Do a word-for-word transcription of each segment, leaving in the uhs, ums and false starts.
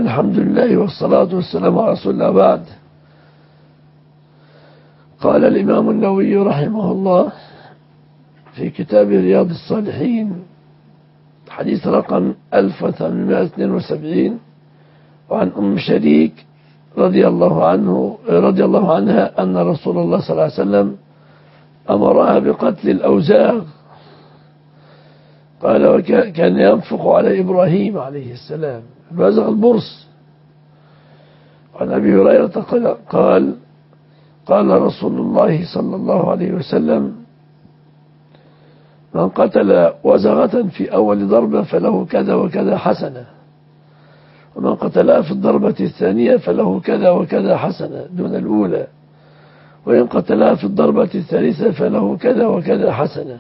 الحمد لله والصلاة والسلام على رسول الله بعد. قال الإمام النووي رحمه الله في كتاب رياض الصالحين حديث رقم ألف وثمانمائة واثنين وسبعين وعن أم شريك رضي الله عنه رضي الله عنها أن رسول الله صلى الله عليه وسلم أمرها بقتل الأوزاغ. قال وكان ينفق على إبراهيم عليه السلام الوزغ البرص. وعن أبي هريرة قال قال رسول الله صلى الله عليه وسلم من قتل وزغة في أول ضربة فله كذا وكذا حسنة، ومن قتلها في الضربة الثانية فله كذا وكذا حسنة دون الأولى، وإن قتلها في الضربة الثالثة فله كذا وكذا حسنة.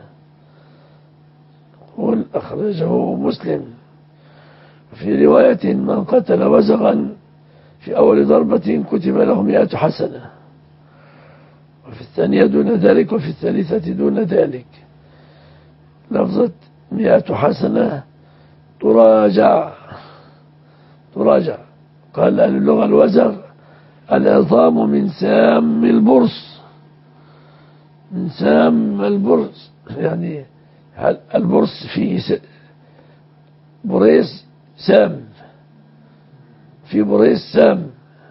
قل أخرجه مسلم. في رواية من قتل وزغا في أول ضربة كتب له مئة حسنة، وفي الثانية دون ذلك، وفي الثالثة دون ذلك. لفظة مئة حسنة تراجع تراجع قال أهل اللغة الوزغ العظام من سام البرص، من سام البرص يعني البرص فيه بريس سام، في بريس سام،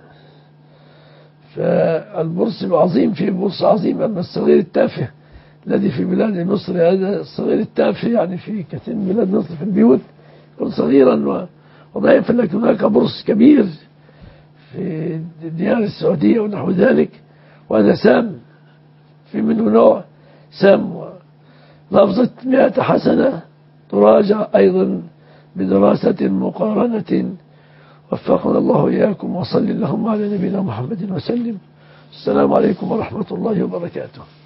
فالبرص عظيم، في برص عظيم. أما الصغير التافه الذي في بلاد مصر هذا الصغير التافه يعني في كثير من بلاد مصر في البيوت يكون صغيرا وضعيفا، لكن هناك برص كبير في ديار السعودية ونحو ذلك، وهذا سام، في منه نوع سام. لفظة مئة حسنة تراجع أيضا بدراسة مقارنة. وفقنا الله إياكم، وصل اللهم على نبينا محمد وسلم. السلام عليكم ورحمة الله وبركاته.